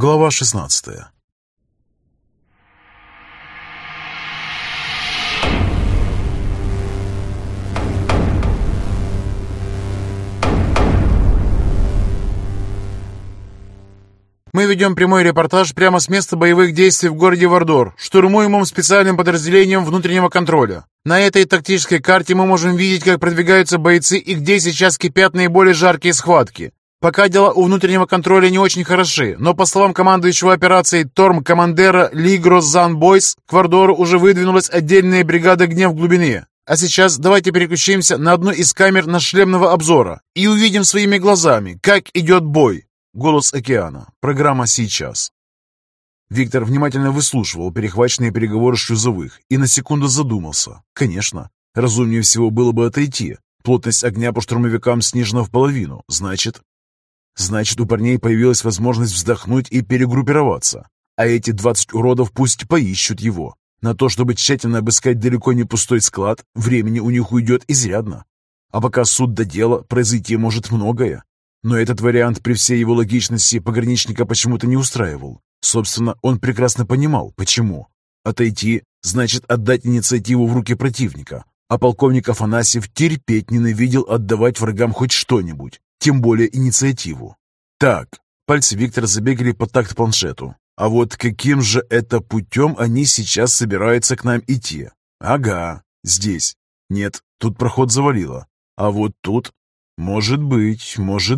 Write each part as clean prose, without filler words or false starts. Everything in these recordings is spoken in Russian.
Глава 16. Мы ведем прямой репортаж прямо с места боевых действий в городе Вардор, штурмуемым специальным подразделением внутреннего контроля. На этой тактической карте мы можем видеть, как продвигаются бойцы и где сейчас кипят наиболее жаркие схватки. Пока дела у внутреннего контроля не очень хороши, но по словам командующего операцией Торм-командера Лигрос Занбойс, к Вардору уже выдвинулась отдельная бригада «Гнев глубины». А сейчас давайте переключимся на одну из камер нашлемного обзора и увидим своими глазами, как идет бой. Голос океана. Программа «Сейчас». Виктор внимательно выслушивал перехваченные переговоры шлюзовых и на секунду задумался. Конечно, разумнее всего было бы отойти. Плотность огня по штурмовикам снижена в половину. Значит, у парней появилась возможность вздохнуть и перегруппироваться. А эти 20 уродов пусть поищут его. На то, чтобы тщательно обыскать далеко не пустой склад, времени у них уйдет изрядно. А пока суд до дела, произойти может многое. Но этот вариант при всей его логичности пограничника почему-то не устраивал. Собственно, он прекрасно понимал, почему. Отойти значит отдать инициативу в руки противника. А полковник Афанасьев терпеть ненавидел отдавать врагам хоть что-нибудь, тем более инициативу. Так, пальцы Виктора забегали по такт-планшету. А вот каким же это путем они сейчас собираются к нам идти? Ага, здесь. Нет, тут проход завалило. А вот тут... Может быть.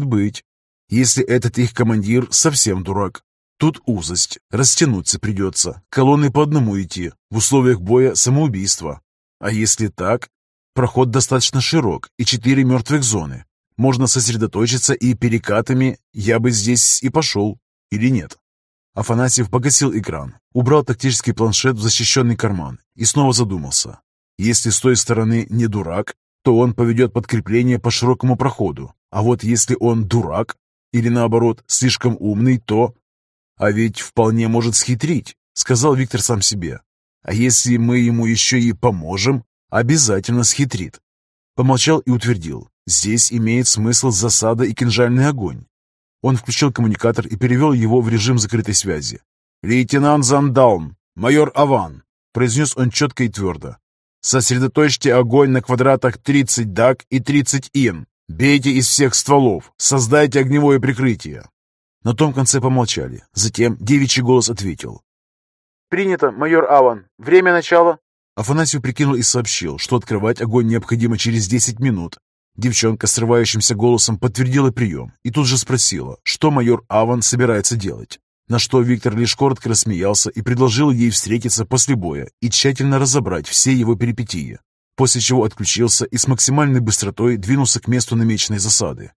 Если этот их командир совсем дурак. Тут узость, растянуться придется, колонны по одному идти, в условиях боя самоубийство. А если так, проход достаточно широк и 4 мертвых зоны. Можно сосредоточиться и перекатами я бы здесь и пошел. Или нет? Афанасьев погасил экран, убрал тактический планшет в защищенный карман и снова задумался. Если с той стороны не дурак, то он поведет подкрепление по широкому проходу. А вот если он дурак, или наоборот, слишком умный, то... А ведь вполне может схитрить, сказал Виктор сам себе. А если мы ему еще и поможем, обязательно схитрит. Помолчал и утвердил. Здесь имеет смысл засада и кинжальный огонь. Он включил коммуникатор и перевел его в режим закрытой связи. «Лейтенант Зандаун, майор Аван», произнес он четко и твердо. «Сосредоточьте огонь на квадратах 30 ДАК и 30 ИН. Бейте из всех стволов. Создайте огневое прикрытие». На том конце помолчали. Затем девичий голос ответил. «Принято, майор Аван. Время начала?» Афанасьев прикинул и сообщил, что открывать огонь необходимо через 10 минут. Девчонка срывающимся голосом подтвердила прием и тут же спросила, что майор Аван собирается делать. На что Виктор лишь коротко рассмеялся и предложил ей встретиться после боя и тщательно разобрать все его перипетии, после чего отключился и с максимальной быстротой двинулся к месту намеченной засады.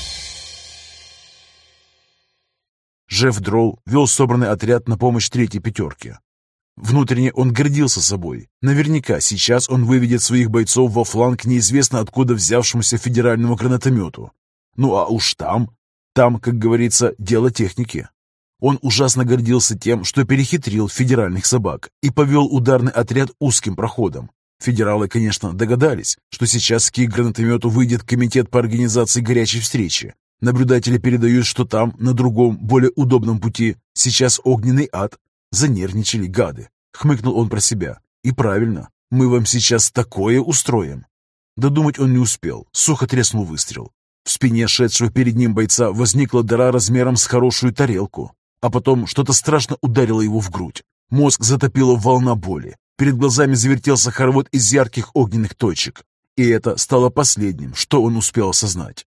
Жеф Дролл вел собранный отряд на помощь третьей пятерке. Внутренне он гордился собой. Наверняка сейчас он выведет своих бойцов во фланг неизвестно откуда взявшемуся федеральному гранатомету. Ну а уж там, как говорится, дело техники. Он ужасно гордился тем, что перехитрил федеральных собак и повел ударный отряд узким проходом. Федералы, конечно, догадались, что сейчас к их гранатомету выйдет комитет по организации горячей встречи. Наблюдатели передают, что там, на другом, более удобном пути, сейчас огненный ад. Занервничали гады. Хмыкнул он про себя. И правильно, мы вам сейчас такое устроим. Додумать он не успел, сухо треснул выстрел. В спине шедшего перед ним бойца возникла дыра размером с хорошую тарелку. А потом что-то страшно ударило его в грудь. Мозг затопила волна боли. Перед глазами завертелся хоровод из ярких огненных точек. И это стало последним, что он успел осознать.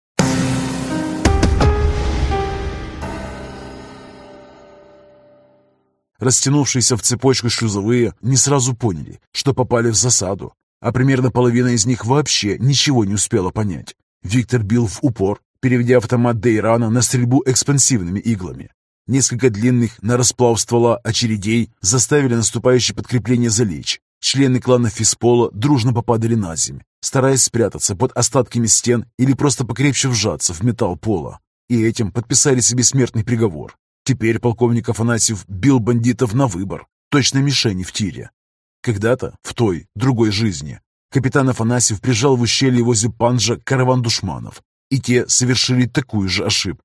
Растянувшиеся в цепочку шлюзовые не сразу поняли, что попали в засаду, а примерно половина из них вообще ничего не успела понять. Виктор бил в упор, переведя автомат Дейрана на стрельбу экспансивными иглами. Несколько длинных на расплав ствола очередей заставили наступающее подкрепление залечь. Члены клана Фиспола дружно попадали на землю, стараясь спрятаться под остатками стен или просто покрепче вжаться в металл пола. И этим подписали себе смертный приговор. Теперь полковник Афанасьев бил бандитов на выбор, точно мишени в тире. Когда-то, в той, другой жизни, капитан Афанасьев прижал в ущелье возле Панджа караван душманов, и те совершили такую же ошибку.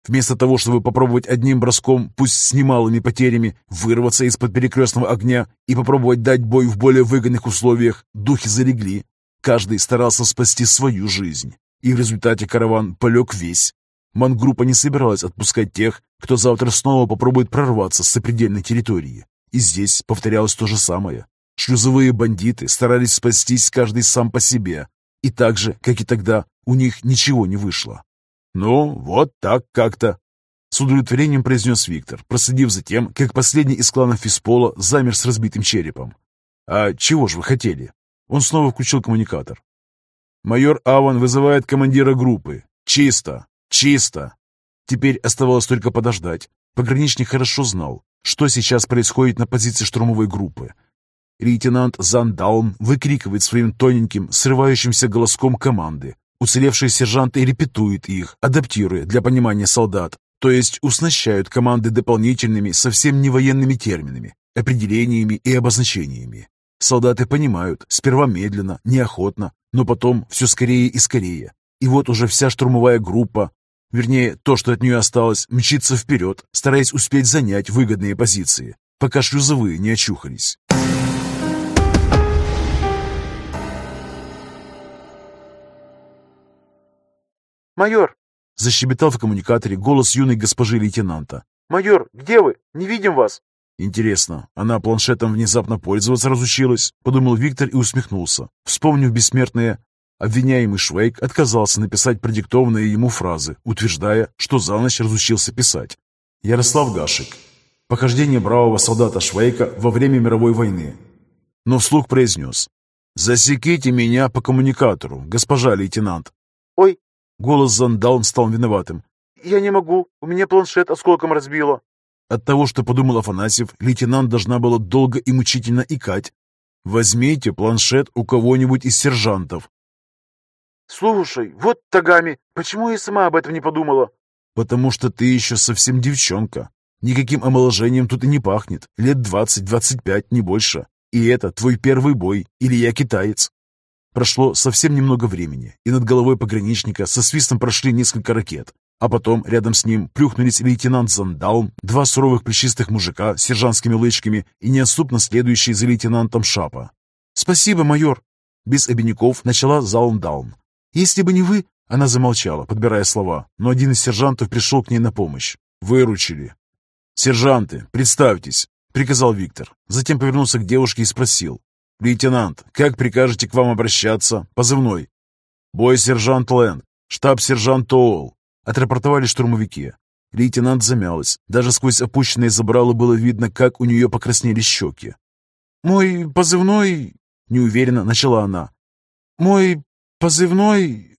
Вместо того, чтобы попробовать одним броском, пусть с немалыми потерями, вырваться из-под перекрестного огня и попробовать дать бой в более выгодных условиях, духи залегли. Каждый старался спасти свою жизнь, и в результате караван полег весь. Мангруппа не собиралась отпускать тех, кто завтра снова попробует прорваться с сопредельной территории. И здесь повторялось то же самое. Шлюзовые бандиты старались спастись каждый сам по себе, и так же, как и тогда, у них ничего не вышло. «Ну, вот так как-то», — с удовлетворением произнес Виктор, проследив за тем, как последний из клана Фиспола замер с разбитым черепом. «А чего же вы хотели?» Он снова включил коммуникатор. «Майор Аван вызывает командира группы. Чисто! Чисто!» Теперь оставалось только подождать. Пограничник хорошо знал, что сейчас происходит на позиции штурмовой группы. Лейтенант Зандаун выкрикивает своим тоненьким, срывающимся голоском команды. Уцелевшие сержанты репетуют их, адаптируя для понимания солдат, то есть уснащают команды дополнительными, совсем не военными терминами, определениями и обозначениями. Солдаты понимают, сперва медленно, неохотно, но потом все скорее и скорее. И вот уже вся штурмовая группа, вернее, то, что от нее осталось, мчится вперед, стараясь успеть занять выгодные позиции, пока шлюзовые не очухались. «Майор!» — защебетал в коммуникаторе голос юной госпожи лейтенанта. «Майор, где вы? Не видим вас!» «Интересно, она планшетом внезапно пользоваться разучилась?» — подумал Виктор и усмехнулся, вспомнив бессмертное. Обвиняемый Швейк отказался написать продиктованные ему фразы, утверждая, что за ночь разучился писать. Ярослав Гашек. Похождение бравого солдата Швейка во время мировой войны. Но вслух произнес: «Засеките меня по коммуникатору, госпожа лейтенант». «Ой!» Голос Зандаун стал виноватым. «Я не могу, у меня планшет осколком разбило». От того, что подумал Афанасьев, лейтенант должна была долго и мучительно икать. «Возьмите планшет у кого-нибудь из сержантов». «Слушай, вот Тагами, почему я сама об этом не подумала?» «Потому что ты еще совсем девчонка. Никаким омоложением тут и не пахнет. Лет 20-25, не больше. И это твой первый бой, или я китаец». Прошло совсем немного времени, и над головой пограничника со свистом прошли несколько ракет. А потом рядом с ним плюхнулись лейтенант Зандаун, два суровых плечистых мужика с сержантскими лычками и неотступно следующий за лейтенантом Шапа. «Спасибо, майор!» Без обиняков начала Зандаун. «Если бы не вы...» Она замолчала, подбирая слова, но один из сержантов пришел к ней на помощь. «Выручили». «Сержанты, представьтесь», — приказал Виктор. Затем повернулся к девушке и спросил: «Лейтенант, как прикажете к вам обращаться? Позывной?» «Бой-сержант Лэнг, штаб-сержант Тоул», — отрапортовали штурмовики. Лейтенант замялась. Даже сквозь опущенные забрала было видно, как у нее покраснели щеки. «Мой позывной...» — неуверенно начала она. «Мой позывной...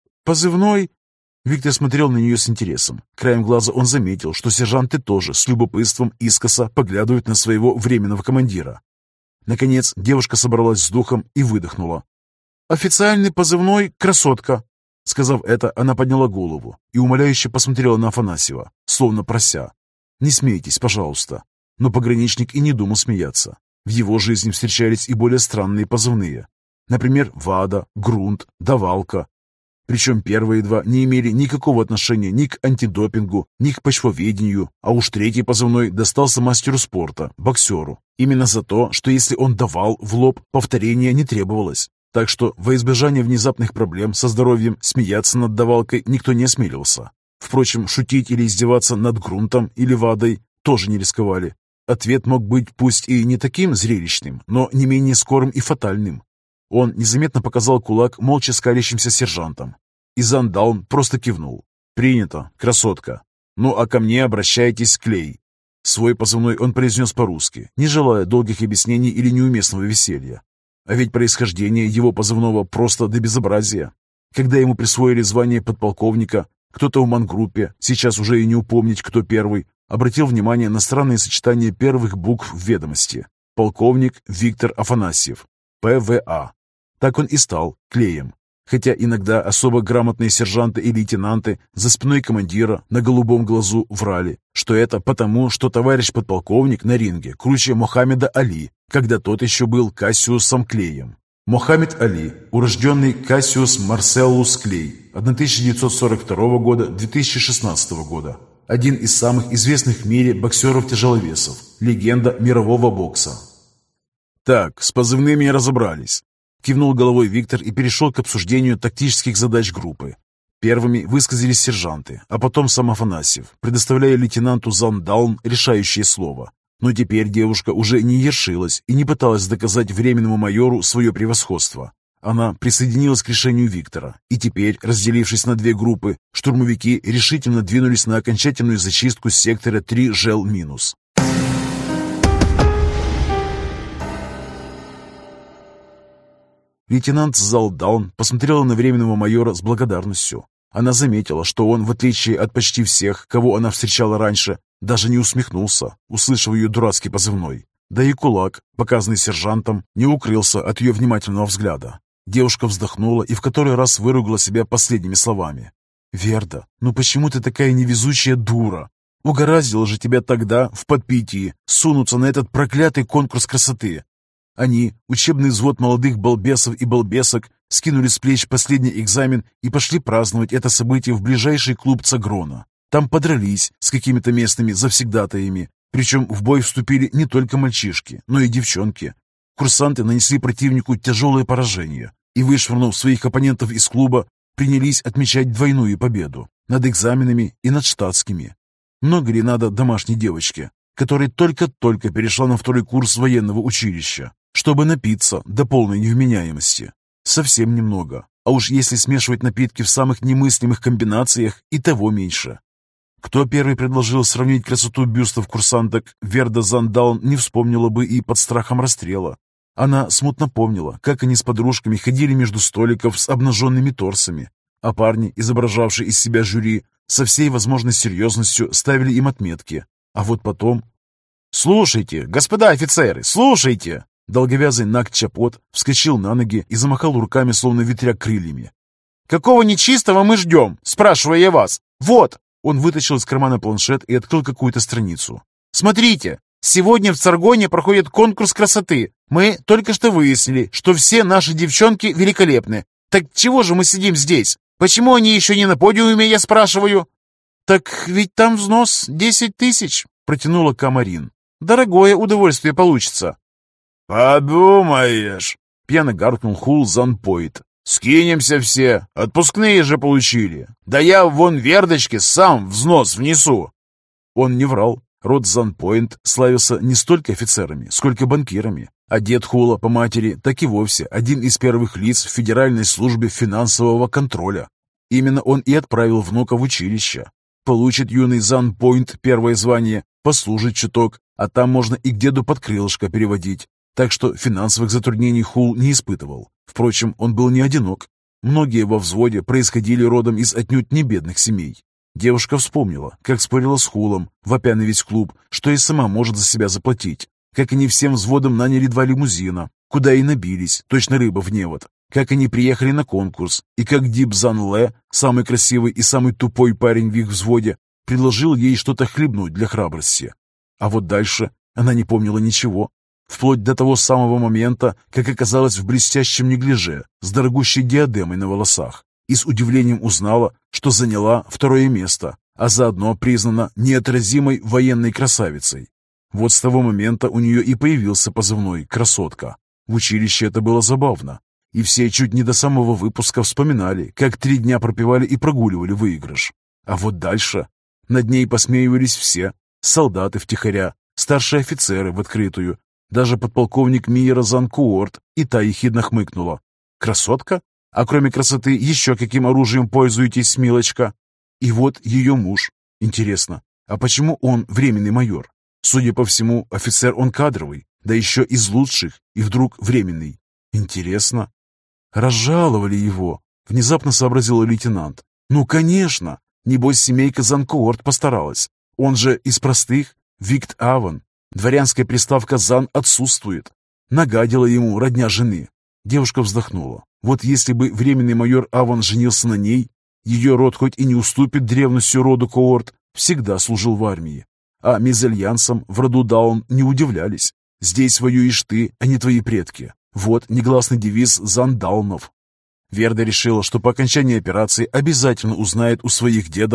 Виктор смотрел на нее с интересом. Краем глаза он заметил, что сержанты тоже с любопытством искоса поглядывают на своего временного командира. Наконец девушка собралась с духом и выдохнула. «Официальный позывной «Красотка». Сказав это, она подняла голову и умоляюще посмотрела на Афанасьева, словно прося: «Не смейтесь, пожалуйста». Но пограничник и не думал смеяться. В его жизни встречались и более странные позывные. Например, Вада, Грунт, Давалка. Причем первые два не имели никакого отношения ни к антидопингу, ни к почвоведению, а уж третий позывной достался мастеру спорта, боксеру. Именно за то, что если он давал в лоб, повторения не требовалось. Так что во избежание внезапных проблем со здоровьем смеяться над давалкой никто не осмелился. Впрочем, шутить или издеваться над Грунтом или Вадой тоже не рисковали. Ответ мог быть пусть и не таким зрелищным, но не менее скорым и фатальным. Он незаметно показал кулак молча скалящимся сержантам. И Зандаун просто кивнул. «Принято, красотка. Ну а ко мне обращайтесь, Клей». Свой позывной он произнес по-русски, не желая долгих объяснений или неуместного веселья. А ведь происхождение его позывного просто до безобразия. Когда ему присвоили звание подполковника, кто-то в мангруппе, сейчас уже и не упомнить, кто первый, обратил внимание на странные сочетания первых букв в ведомости. Полковник Виктор Афанасьев, ПВА. Так он и стал Клеем. Хотя иногда особо грамотные сержанты и лейтенанты за спиной командира на голубом глазу врали, что это потому, что товарищ подполковник на ринге круче Мохаммеда Али, когда тот еще был Кассиусом Клеем. Мохаммед Али, урожденный Кассиус Марселлус Клей, 1942 года, 2016 года. Один из самых известных в мире боксеров-тяжеловесов. Легенда мирового бокса. «Так, с позывными разобрались», — кивнул головой Виктор и перешел к обсуждению тактических задач группы. Первыми высказались сержанты, а потом сам Афанасьев, предоставляя лейтенанту Зандаун решающее слово. Но теперь девушка уже не ершилась и не пыталась доказать временному майору свое превосходство. Она присоединилась к решению Виктора, и теперь, разделившись на две группы, штурмовики решительно двинулись на окончательную зачистку сектора 3 ЖЭЛ-. Лейтенант Залдаун посмотрела на временного майора с благодарностью. Она заметила, что он, в отличие от почти всех, кого она встречала раньше, даже не усмехнулся, услышав ее дурацкий позывной. Да и кулак, показанный сержантом, не укрылся от ее внимательного взгляда. Девушка вздохнула и в который раз выругала себя последними словами. «Верда, ну почему ты такая невезучая дура? Угораздило же тебя тогда, в подпитии, сунуться на этот проклятый конкурс красоты!» Они, учебный взвод молодых балбесов и балбесок, скинули с плеч последний экзамен и пошли праздновать это событие в ближайший клуб Цагрона. Там подрались с какими-то местными завсегдатаями, причем в бой вступили не только мальчишки, но и девчонки. Курсанты нанесли противнику тяжелое поражение и, вышвырнув своих оппонентов из клуба, принялись отмечать двойную победу над экзаменами и над штатскими. Много ли надо домашней девочке, которая только-только перешла на 2-й курс военного училища, чтобы напиться до полной невменяемости? Совсем немного, а уж если смешивать напитки в самых немыслимых комбинациях, и того меньше. Кто первый предложил сравнить красоту бюстов курсанток, Верда Зандаун не вспомнила бы и под страхом расстрела. Она смутно помнила, как они с подружками ходили между столиков с обнаженными торсами, а парни, изображавшие из себя жюри, со всей возможной серьезностью ставили им отметки. А вот потом... «Слушайте, господа офицеры, слушайте!» Долговязый Наг-Чапот вскочил на ноги и замахал руками, словно ветряк крыльями. «Какого нечистого мы ждем? Спрашиваю я вас. Вот!» Он вытащил из кармана планшет и открыл какую-то страницу. «Смотрите! Сегодня в Царгоне проходит конкурс красоты. Мы только что выяснили, что все наши девчонки великолепны. Так чего же мы сидим здесь? Почему они еще не на подиуме, я спрашиваю?» «Так ведь там взнос 10 000, протянула Камарин. «Дорогое удовольствие получится». «Подумаешь!» — пьяно гаркнул Хул Занпойт. «Скинемся все, отпускные же получили. Да я вон Вердочке сам взнос внесу». Он не врал. Род Занпойнт славился не столько офицерами, сколько банкирами. А дед Хула по матери так и вовсе один из первых лиц в Федеральной службе финансового контроля. Именно он и отправил внука в училище. Получит юный Занпойнт первое звание, послужит чуток, а там можно и к деду под крылышко переводить. Так что финансовых затруднений Хул не испытывал. Впрочем, он был не одинок. Многие во взводе происходили родом из отнюдь не бедных семей. Девушка вспомнила, как спорила с Хулом, вопя на весь клуб, что и сама может за себя заплатить. Как они всем взводом наняли 2 лимузина, куда и набились, точно рыба в невод. Как они приехали на конкурс, и как Дип Зан Ле, самый красивый и самый тупой парень в их взводе, предложил ей что-то хлебнуть для храбрости. А вот дальше она не помнила ничего. Вплоть до того самого момента, как оказалась в блестящем неглиже с дорогущей диадемой на волосах, и с удивлением узнала, что заняла 2-е место, а заодно признана неотразимой военной красавицей. Вот с того момента у нее и появился позывной «Красотка». В училище это было забавно, и все чуть не до самого выпуска вспоминали, как 3 дня пропивали и прогуливали выигрыш. А вот дальше над ней посмеивались все: солдаты втихаря, старшие офицеры в открытую. Даже подполковник Миера Занкуорт, и та ехидно хмыкнула. «Красотка? А кроме красоты еще каким оружием пользуетесь, милочка?» И вот ее муж. Интересно, а почему он временный майор? Судя по всему, офицер он кадровый, да еще из лучших, и вдруг временный. Интересно. Разжаловали его, внезапно сообразил лейтенант. Ну, конечно, небось семейка Занкуорт постаралась. Он же из простых, Викт Аван. Дворянская приставка «Зан» отсутствует. Нагадила ему родня жены. Девушка вздохнула. Вот если бы временный майор Аван женился на ней, ее род хоть и не уступит древностью роду Коорт, всегда служил в армии. А мезальянсам в роду Даун не удивлялись. Здесь воюешь ты, а не твои предки. Вот негласный девиз Зандаунов. Верда решила, что по окончании операции обязательно узнает у своих дедов,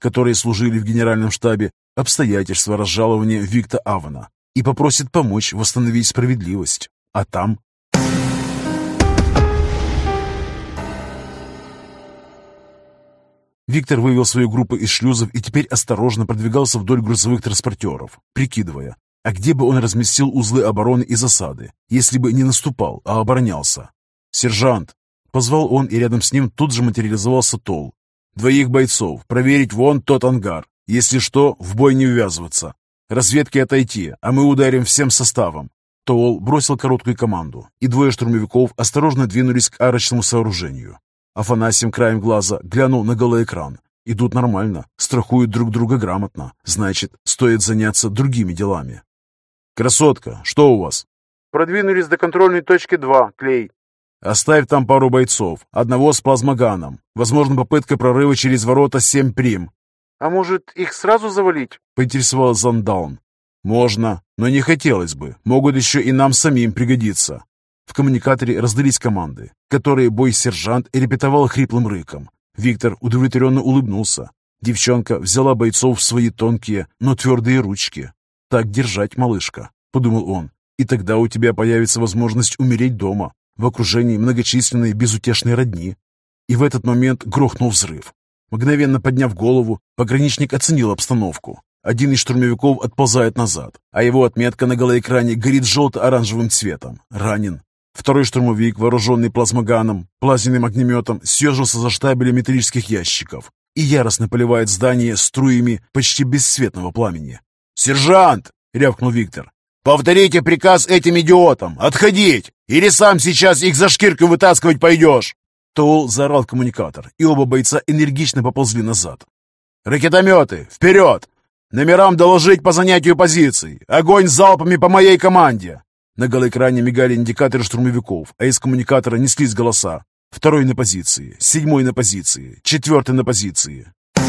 которые служили в генеральном штабе, обстоятельства разжалования Викта Авана и попросит помочь восстановить справедливость. А там... Виктор вывел свою группу из шлюзов и теперь осторожно продвигался вдоль грузовых транспортеров, прикидывая, а где бы он разместил узлы обороны и засады, если бы не наступал, а оборонялся. «Сержант!» — позвал он, и рядом с ним тут же материализовался Тол. «2 бойцов, проверить вон тот ангар. Если что, в бой не ввязываться. Разведке отойти, а мы ударим всем составом». Тол бросил короткую команду, и 2 штурмовиков осторожно двинулись к арочному сооружению. Афанасьем краем глаза глянул на голоэкран. Идут нормально, страхуют друг друга грамотно. Значит, стоит заняться другими делами. «Красотка, что у вас?» «Продвинулись до контрольной точки 2, Клей». «Оставь там пару бойцов, одного с плазмоганом. Возможно, попытка прорыва через ворота 7 прим». «А может, их сразу завалить?» — поинтересовался Зандаун. «Можно, но не хотелось бы. Могут еще и нам самим пригодиться». В коммуникаторе раздались команды, которые бой-сержант репетовал хриплым рыком. Виктор удовлетворенно улыбнулся. Девчонка взяла бойцов в свои тонкие, но твердые ручки. «Так держать, малышка», — подумал он, «и тогда у тебя появится возможность умереть дома, в окружении многочисленной безутешной родни». И в этот момент грохнул взрыв. Мгновенно подняв голову, пограничник оценил обстановку. Один из штурмовиков отползает назад, а его отметка на голоэкране горит желто-оранжевым цветом. Ранен. Второй штурмовик, вооруженный плазмоганом, плазменным огнеметом, съежился за штабелем металлических ящиков и яростно поливает здание струями почти бесцветного пламени. «Сержант!» — рявкнул Виктор. «Повторите приказ этим идиотам! Отходить! Или сам сейчас их за шкирку вытаскивать пойдешь!» Тол заорал в коммуникатор, и оба бойца энергично поползли назад. «Ракетометы! Вперед! Номерам доложить по занятию позиций! Огонь залпами по моей команде!» На голоэкране мигали индикаторы штурмовиков, а из коммуникатора неслись голоса. 2-й на позиции, 7-й на позиции, 4-й на позиции.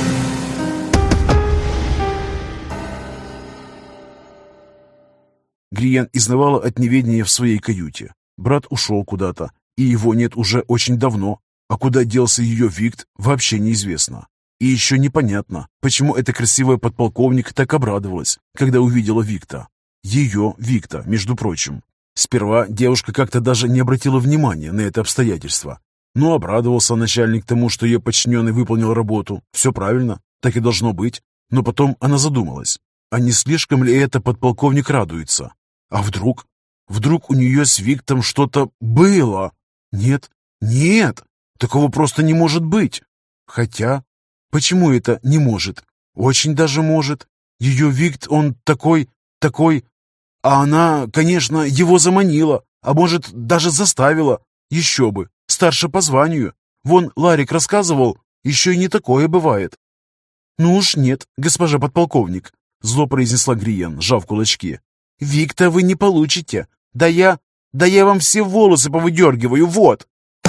Гриен изнывала от неведения в своей каюте. Брат ушел куда-то, и его нет уже очень давно. А куда делся ее Викт, вообще неизвестно. И еще непонятно, почему эта красивая подполковник так обрадовалась, когда увидела Викта. Ее Викта, между прочим. Сперва девушка как-то даже не обратила внимания на это обстоятельство. Но обрадовался начальник тому, что ее подчиненный выполнил работу. Все правильно, так и должно быть. Но потом она задумалась, а не слишком ли это подполковник радуется? А вдруг? Вдруг у нее с Виктом что-то было? Нет, нет, такого просто не может быть. Хотя, почему это не может? Очень даже может. Ее Викт, он такой... А она, конечно, его заманила, а может, даже заставила. Еще бы, старше по званию. Вон Ларик рассказывал, еще и не такое бывает. «Ну уж нет, госпожа подполковник», — зло произнесла Гриен, сжав кулачки. «Викта вы не получите. Да я вам все волосы повыдергиваю, вот!»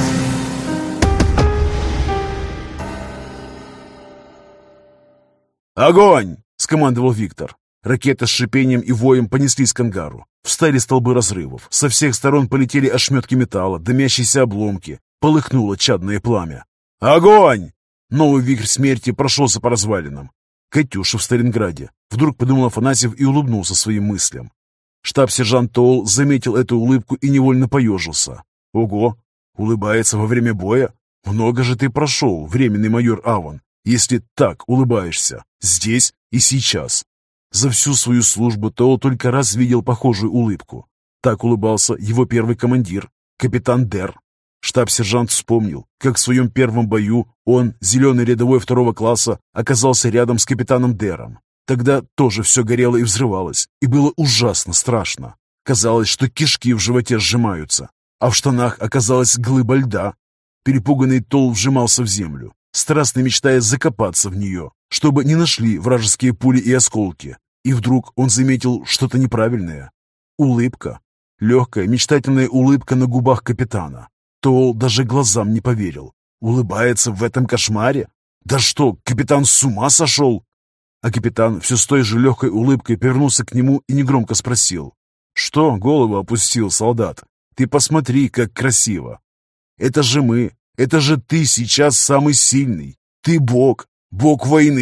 «Огонь!» — скомандовал Виктор. Ракеты с шипением и воем понеслись к ангару. Встали столбы разрывов. Со всех сторон полетели ошметки металла, дымящиеся обломки. Полыхнуло чадное пламя. «Огонь!» Новый вихрь смерти прошелся по развалинам. «Катюша в Сталинграде», — вдруг подумал Афанасьев и улыбнулся своим мыслям. Штаб-сержант Тоул заметил эту улыбку и невольно поежился. «Ого! Улыбается во время боя? Много же ты прошел, временный майор Аван, если так улыбаешься, здесь и сейчас». За всю свою службу Тоул только раз видел похожую улыбку. Так улыбался его первый командир, капитан Дер. Штаб-сержант вспомнил, как в своем первом бою он, зеленый рядовой 2-го класса, оказался рядом с капитаном Дером. Тогда тоже все горело и взрывалось, и было ужасно страшно. Казалось, что кишки в животе сжимаются, а в штанах оказалась глыба льда. Перепуганный Тол вжимался в землю, страстно мечтая закопаться в нее, чтобы не нашли вражеские пули и осколки. И вдруг он заметил что-то неправильное. Улыбка. Легкая, мечтательная улыбка на губах капитана. Тол даже глазам не поверил. Улыбается в этом кошмаре? Да что, капитан с ума сошел? А капитан все с той же легкой улыбкой повернулся к нему и негромко спросил. «Что голову опустил, солдат? Ты посмотри, как красиво! Это же мы, это же ты сейчас самый сильный! Ты бог, бог войны,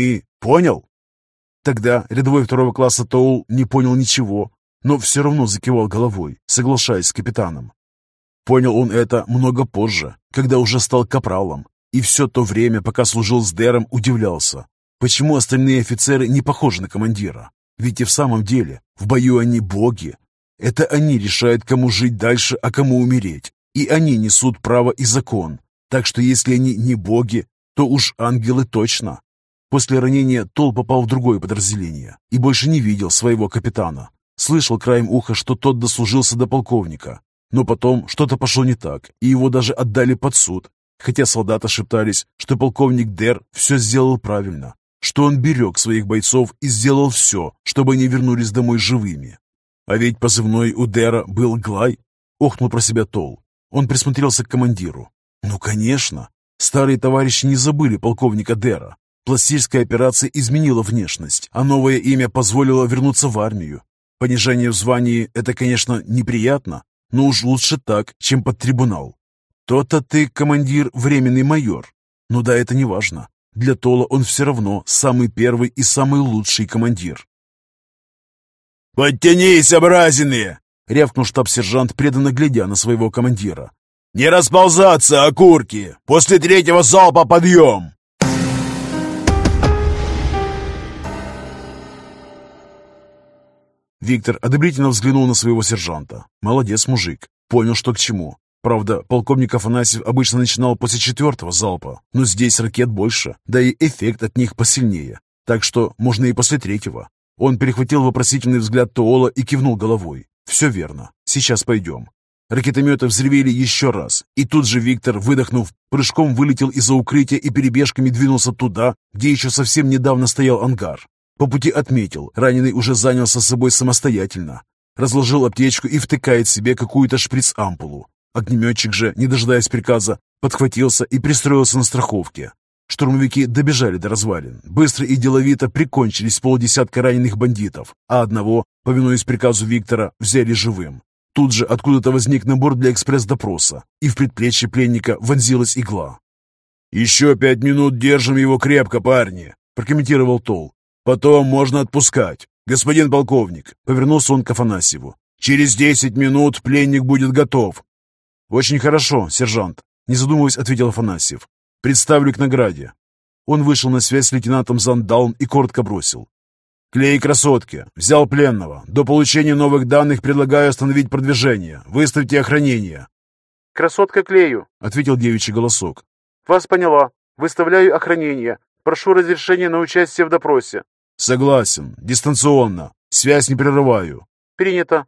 Понял?» Тогда рядовой второго класса Тоул не понял ничего, но все равно закивал головой, соглашаясь с капитаном. Понял он это много позже, когда уже стал капралом, и все то время, пока служил с Дэром, удивлялся, почему остальные офицеры не похожи на командира. Ведь и в самом деле, в бою они боги. Это они решают, кому жить дальше, а кому умереть, и они несут право и закон. Так что если они не боги, то уж ангелы точно. После ранения Тол попал в другое подразделение и больше не видел своего капитана. Слышал краем уха, что тот дослужился до полковника. Но потом что-то пошло не так, и его даже отдали под суд. Хотя солдаты шептались, что полковник Дэр все сделал правильно, что он берег своих бойцов и сделал все, чтобы они вернулись домой живыми. А ведь позывной у Дэра был Глай, охнул про себя Тол. Он присмотрелся к командиру. Ну, конечно, старые товарищи не забыли полковника Дэра. Пластическая операция изменила внешность, а новое имя позволило вернуться в армию. Понижение в звании – это, конечно, неприятно, но уж лучше так, чем под трибунал. То-то ты, командир, временный майор. Ну да, это не важно. Для Тола он все равно самый первый и самый лучший командир. «Подтянись, образенные!» — рявкнул штаб-сержант, преданно глядя на своего командира. «Не расползаться, окурки! После третьего залпа подъем!» Виктор одобрительно взглянул на своего сержанта. Молодец, мужик. Понял, что к чему. Правда, полковник Афанасьев обычно начинал после 4-го залпа, но здесь ракет больше, да и эффект от них посильнее. Так что можно и после 3-го. Он перехватил вопросительный взгляд Тоола и кивнул головой. «Все верно. Сейчас пойдем». Ракетометы взревели еще раз, и тут же Виктор, выдохнув, прыжком вылетел из-за укрытия и перебежками двинулся туда, где еще совсем недавно стоял ангар. По пути отметил, раненый уже занялся собой самостоятельно. Разложил аптечку и втыкает себе какую-то шприц-ампулу. Огнеметчик же, не дожидаясь приказа, подхватился и пристроился на страховке. Штурмовики добежали до развалин, быстро и деловито прикончили с полдесятка раненых бандитов, а одного, повинуясь приказу Виктора, взяли живым. Тут же откуда-то возник набор для экспресс-допроса, и в предплечье пленника вонзилась игла. «Еще 5 минут держим его крепко, парни», — прокомментировал Тол. «Потом можно отпускать. Господин полковник», — повернулся он к Афанасьеву, «через 10 минут пленник будет готов». «Очень хорошо, сержант», — не задумываясь, ответил Афанасьев. «Представлю к награде». Он вышел на связь с лейтенантом Зандалом и коротко бросил. «Клей, красотки! Взял пленного. До получения новых данных предлагаю остановить продвижение. Выставьте охранение». «Красотка Клею», — ответил девичий голосок. «Вас поняла. Выставляю охранение. Прошу разрешения на участие в допросе». «Согласен. Дистанционно. Связь не прерываю». «Принято».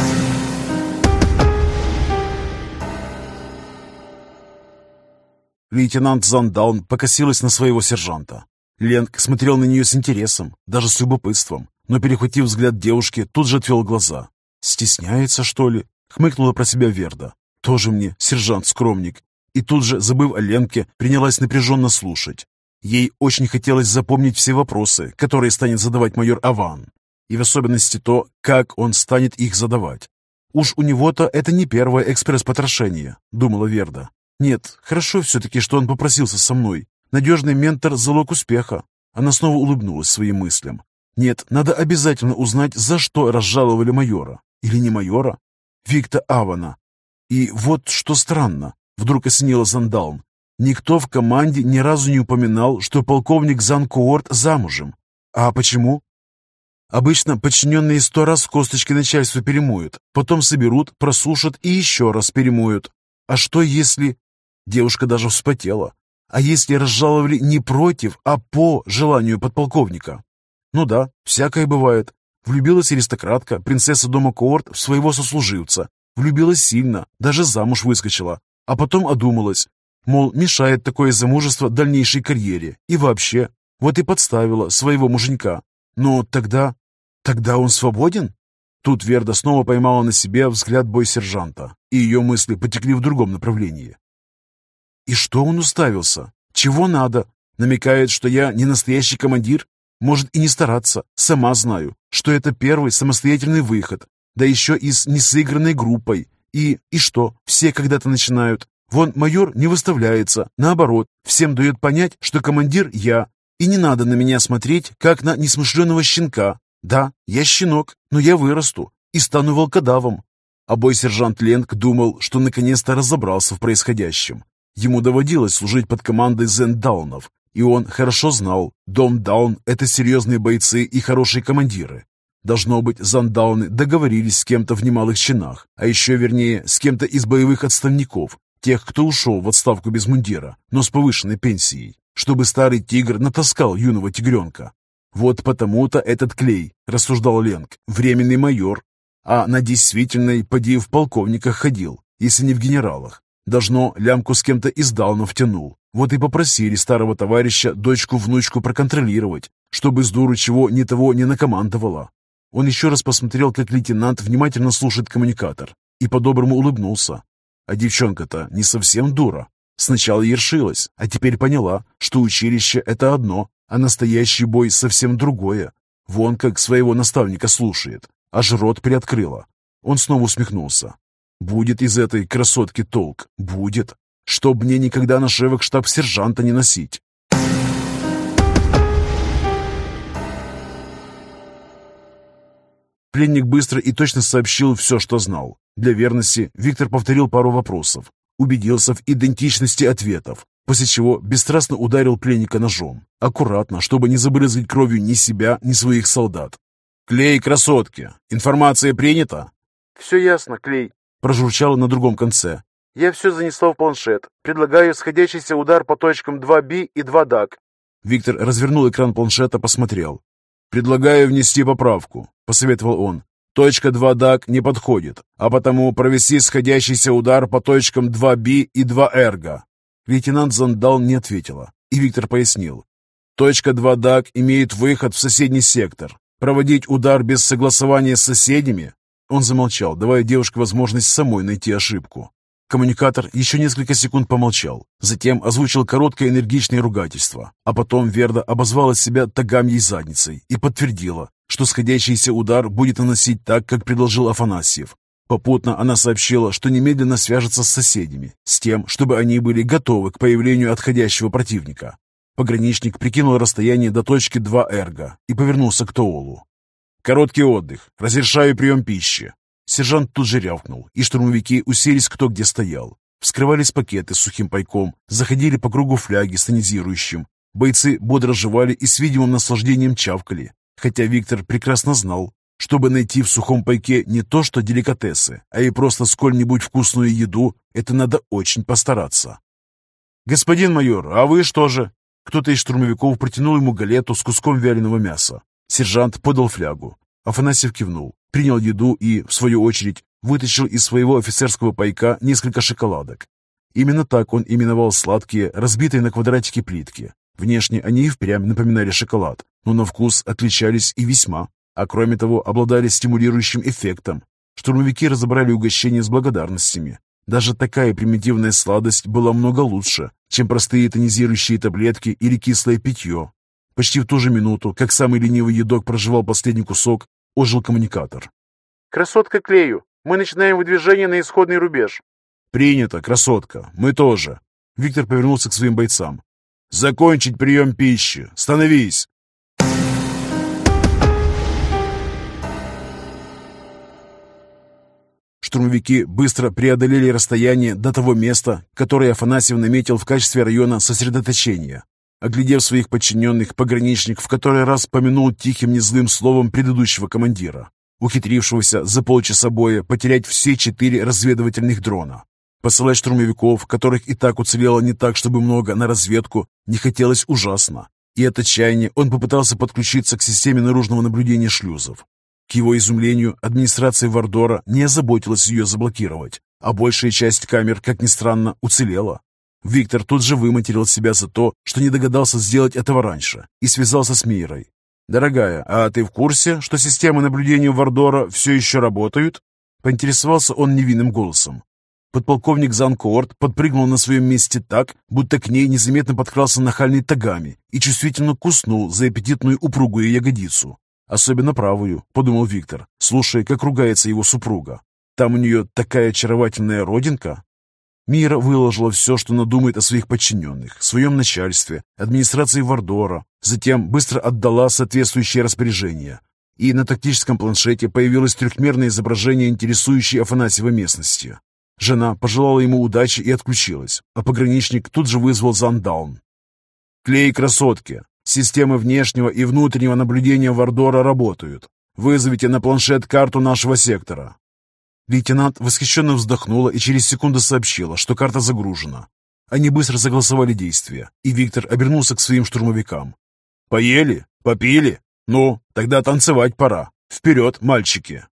Лейтенант Зандаун покосилась на своего сержанта. Ленг смотрел на нее с интересом, даже с любопытством, но, перехватив взгляд девушки, тут же отвел глаза. «Стесняется, что ли?» — хмыкнула про себя Верда. «Тоже мне сержант-скромник». И тут же, забыв о Ленке, принялась напряженно слушать. Ей очень хотелось запомнить все вопросы, которые станет задавать майор Аван, и в особенности то, как он станет их задавать. «Уж у него-то это не первое экспресс-потрошение», — думала Верда. «Нет, хорошо все-таки, что он попросился со мной. Надежный ментор — залог успеха». Она снова улыбнулась своим мыслям. «Нет, надо обязательно узнать, за что разжаловали майора. Или не майора? Виктора Авана. И вот что странно», — вдруг осенила Зандалм. «Никто в команде ни разу не упоминал, что полковник Занкуорт замужем. А почему?» «Обычно подчиненные 100 раз косточки начальства перемоют, потом соберут, просушат и еще раз перемоют. А что если...» Девушка даже вспотела. «А если разжаловали не против, а по желанию подполковника?» «Ну да, всякое бывает. Влюбилась аристократка, принцесса дома Коорт, в своего сослуживца. Влюбилась сильно, даже замуж выскочила. А потом одумалась. Мол, мешает такое замужество дальнейшей карьере. И вообще, вот и подставила своего муженька. Но тогда он свободен?» Тут Верда снова поймала на себе взгляд бойсержанта, и ее мысли потекли в другом направлении. «И что он уставился? Чего надо? Намекает, что я не настоящий командир? Может и не стараться. Сама знаю, что это первый самостоятельный выход, да еще и с несыгранной группой. И что, все когда-то начинают. Вон майор не выставляется, наоборот, всем дает понять, что командир я. И не надо на меня смотреть, как на несмышленого щенка. Да, я щенок, но я вырасту и стану волкодавом». А бой-сержант Ленг думал, что наконец-то разобрался в происходящем. Ему доводилось служить под командой Зендаунов, и он хорошо знал, дом Даун – это серьезные бойцы и хорошие командиры. Должно быть, Зандауны договорились с кем-то в немалых чинах, а еще вернее, с кем-то из боевых отставников, тех, кто ушел в отставку без мундира, но с повышенной пенсией, чтобы старый тигр натаскал юного тигренка. «Вот потому-то этот Клей», – рассуждал Ленг, – временный майор, а на действительной, поди, в полковниках ходил, если не в генералах. Должно, лямку с кем-то из Даунов тянул. Вот и попросили старого товарища дочку-внучку проконтролировать, чтобы с дуру чего ни того не накомандовала. Он еще раз посмотрел, как лейтенант внимательно слушает коммуникатор, и по-доброму улыбнулся. А девчонка-то не совсем дура. Сначала ершилась, а теперь поняла, что училище — это одно, а настоящий бой совсем другое. Вон как своего наставника слушает, аж рот приоткрыла. Он снова усмехнулся. Будет из этой красотки толк, будет. Чтоб мне никогда нашивок штаб-сержанта не носить. Пленник быстро и точно сообщил все, что знал. Для верности Виктор повторил пару вопросов, убедился в идентичности ответов, после чего бесстрастно ударил пленника ножом. Аккуратно, чтобы не забрызгать кровью ни себя, ни своих солдат. «Клей, красотки! Информация принята?» «Все ясно, Клей», — прожурчало на другом конце. «Я все занесла в планшет. Предлагаю сходящийся удар по точкам 2B и 2DAG». Виктор развернул экран планшета, посмотрел. «Предлагаю внести поправку», — посоветовал он. «Точка 2DAG не подходит, а потому провести сходящийся удар по точкам 2B и 2Эрго». Лейтенант Зандал не ответила, и Виктор пояснил. «Точка 2DAG имеет выход в соседний сектор. Проводить удар без согласования с соседями?» Он замолчал, давая девушке возможность самой найти ошибку. Коммуникатор еще несколько секунд помолчал, затем озвучил короткое энергичное ругательство, а потом Верда обозвала себя тагамьей задницей и подтвердила, что сходящийся удар будет наносить так, как предложил Афанасьев. Попутно она сообщила, что немедленно свяжется с соседями, с тем, чтобы они были готовы к появлению отходящего противника. Пограничник прикинул расстояние до точки 2Эрго и повернулся к Тоолу. «Короткий отдых. Разрешаю прием пищи». Сержант тут же рявкнул, и штурмовики уселись кто где стоял. Вскрывались пакеты с сухим пайком, заходили по кругу фляги с тонизирующим. Бойцы бодро жевали и с видимым наслаждением чавкали, хотя Виктор прекрасно знал, чтобы найти в сухом пайке не то что деликатесы, а и просто сколь-нибудь вкусную еду, это надо очень постараться. «Господин майор, а вы что же?» Кто-то из штурмовиков протянул ему галету с куском вяленого мяса. Сержант подал флягу. Афанасьев кивнул, принял еду и, в свою очередь, вытащил из своего офицерского пайка несколько шоколадок. Именно так он именовал сладкие, разбитые на квадратики плитки. Внешне они и впрямь напоминали шоколад, но на вкус отличались и весьма, а кроме того обладали стимулирующим эффектом. Штурмовики разобрали угощение с благодарностями. Даже такая примитивная сладость была много лучше, чем простые тонизирующие таблетки или кислое питье. Почти в ту же минуту, как самый ленивый едок прожевал последний кусок, ожил коммуникатор. «Красотка Клею, мы начинаем выдвижение на исходный рубеж». «Принято, красотка, мы тоже». Виктор повернулся к своим бойцам. «Закончить прием пищи! Становись!» Штурмовики быстро преодолели расстояние до того места, которое Афанасьев наметил в качестве района сосредоточения. Оглядев своих подчиненных, пограничник в который раз помянул тихим незлым словом предыдущего командира, ухитрившегося за полчаса боя потерять все 4 разведывательных дрона. Посылать штурмовиков, которых и так уцелело не так, чтобы много, на разведку, не хотелось ужасно. И от отчаяния он попытался подключиться к системе наружного наблюдения шлюзов. К его изумлению, администрация Вардора не озаботилась ее заблокировать, а большая часть камер, как ни странно, уцелела. Виктор тут же выматерил себя за то, что не догадался сделать этого раньше, и связался с Мирой. «Дорогая, а ты в курсе, что системы наблюдения Вардора все еще работают?» Поинтересовался он невинным голосом. Подполковник Занкоорт подпрыгнул на своем месте так, будто к ней незаметно подкрался нахальный Тагами и чувствительно куснул за аппетитную упругую ягодицу. «Особенно правую», — подумал Виктор, слушая, как ругается его супруга. «Там у нее такая очаровательная родинка». Мира выложила все, что надумает о своих подчиненных, своем начальстве, администрации Вардора, затем быстро отдала соответствующие распоряжения. И на тактическом планшете появилось трехмерное изображение интересующей Афанасьева местности. Жена пожелала ему удачи и отключилась, а пограничник тут же вызвал Зандаун. «Клей, красотки! Системы внешнего и внутреннего наблюдения Вардора работают. Вызовите на планшет карту нашего сектора». Лейтенант восхищенно вздохнула и через секунду сообщила, что карта загружена. Они быстро согласовали действия, и Виктор обернулся к своим штурмовикам. «Поели? Попили? Ну, тогда танцевать пора. Вперед, мальчики!»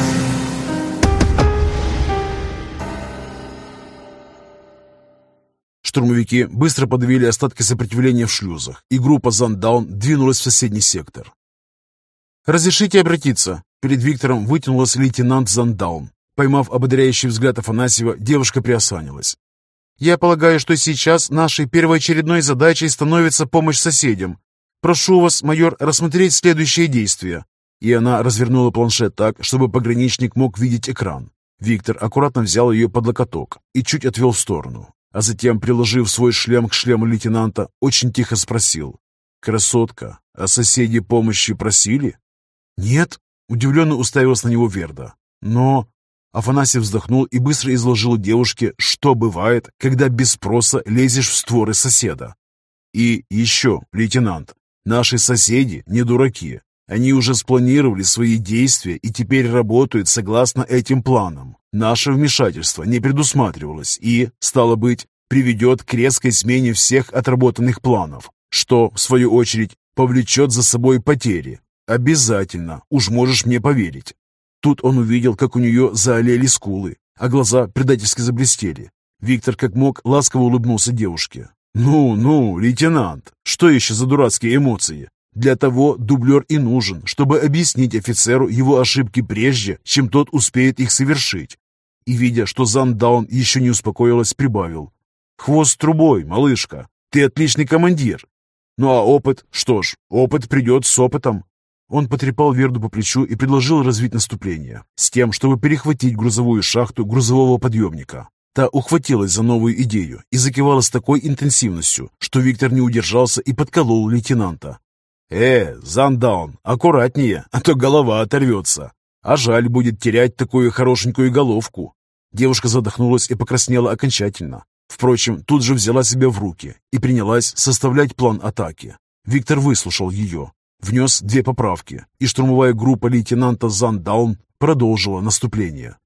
Штурмовики быстро подавили остатки сопротивления в шлюзах, и группа Зандаун двинулась в соседний сектор. «Разрешите обратиться?» Перед Виктором вытянулась лейтенант Зандаун. Поймав ободряющий взгляд Афанасьева, девушка приосанилась. «Я полагаю, что сейчас нашей первоочередной задачей становится помощь соседям. Прошу вас, майор, рассмотреть следующие действия». И она развернула планшет так, чтобы пограничник мог видеть экран. Виктор аккуратно взял ее под локоток и чуть отвел в сторону, а затем, приложив свой шлем к шлему лейтенанта, очень тихо спросил. «Красотка, а соседи помощи просили?» «Нет», — удивленно уставилась на него Верда. «Но...» Афанасьев вздохнул и быстро изложил девушке, что бывает, когда без спроса лезешь в створы соседа. «И еще, лейтенант, наши соседи не дураки. Они уже спланировали свои действия и теперь работают согласно этим планам. Наше вмешательство не предусматривалось и, стало быть, приведет к резкой смене всех отработанных планов, что, в свою очередь, повлечет за собой потери. Обязательно, уж можешь мне поверить». Тут он увидел, как у нее заолели скулы, а глаза предательски заблестели. Виктор как мог ласково улыбнулся девушке. «Ну, лейтенант, что еще за дурацкие эмоции? Для того дублер и нужен, чтобы объяснить офицеру его ошибки прежде, чем тот успеет их совершить». И, видя, что Зандаун еще не успокоилась, прибавил. «Хвост трубой, малышка, ты отличный командир. Ну а опыт, что ж, опыт придет с опытом». Он потрепал Верду по плечу и предложил развить наступление, с тем, чтобы перехватить грузовую шахту грузового подъемника. Та ухватилась за новую идею и закивала с такой интенсивностью, что Виктор не удержался и подколол лейтенанта. Зандаун, аккуратнее, а то голова оторвется. А жаль будет терять такую хорошенькую головку». Девушка задохнулась и покраснела окончательно. Впрочем, тут же взяла себя в руки и принялась составлять план атаки. Виктор выслушал ее. Внес 2 поправки, и штурмовая группа лейтенанта Зандаун продолжила наступление.